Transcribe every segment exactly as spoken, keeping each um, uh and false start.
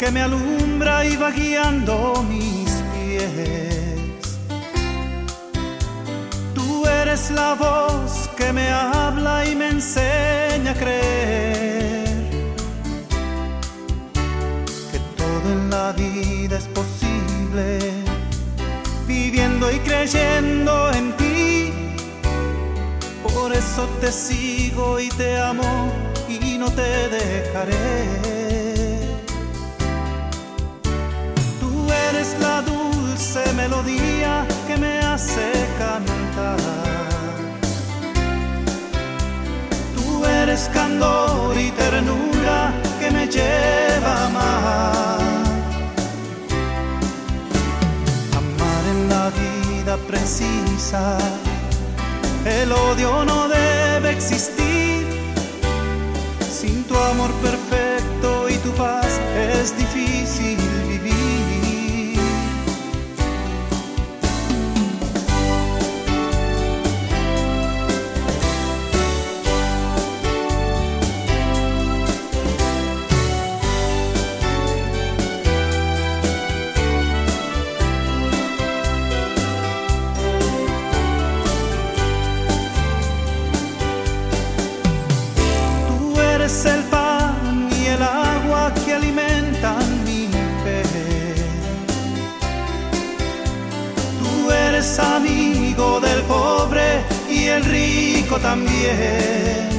que me alumbra y va guiando mis pies. Tú eres la voz que me habla y me enseña a creer que todo en la vida es posible, viviendo y creyendo en ti. Por eso te sigo y te amo y no te dejaré. Tú eres la dulce melodía que me hace cantar. Tú eres candor y ternura que me lleva a amar. Amar en la vida precisa, el odio no debe existir. Sin tu amor perfecto y tu paz es difícil vivir. Eres el pan y el agua que alimentan mi fe. Tú eres amigo del pobre y el rico también.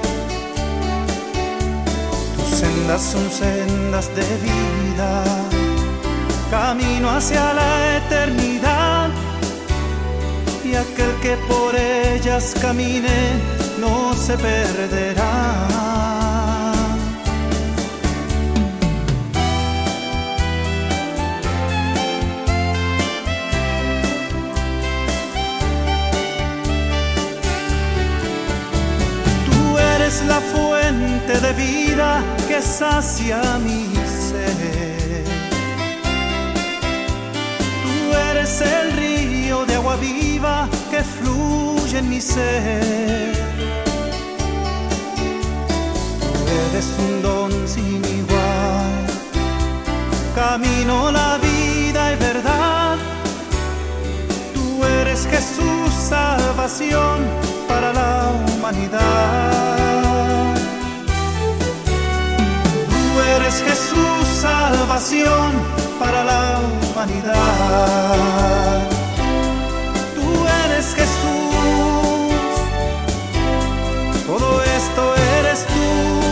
Tus sendas son sendas de vida, camino hacia la eternidad. Y aquel que por ellas camine no se perderá. Eres la fuente de vida que sacia mi ser. Tú eres el río de agua viva que fluye en mi ser. Tú eres un don sin igual, camino, la vida y verdad. Tú eres Jesús, salvación para la humanidad. Tú eres Jesús, salvación para la humanidad. Tú eres Jesús, todo esto eres tú.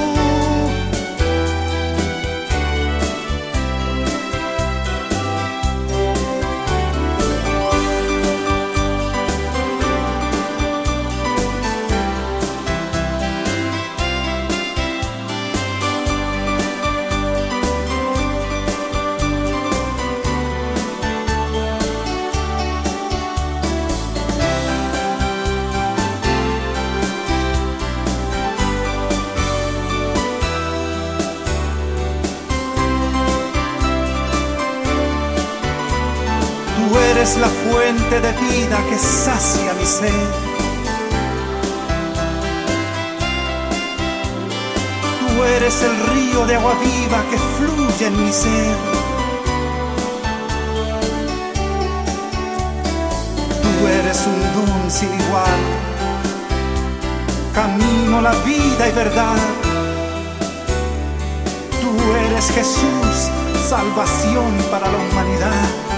Tú eres la fuente de vida que sacia mi ser. Tú eres el río de agua viva que fluye en mi ser. Tú eres un don sin igual, camino, la vida y verdad. Tú eres Jesús, salvación para la humanidad.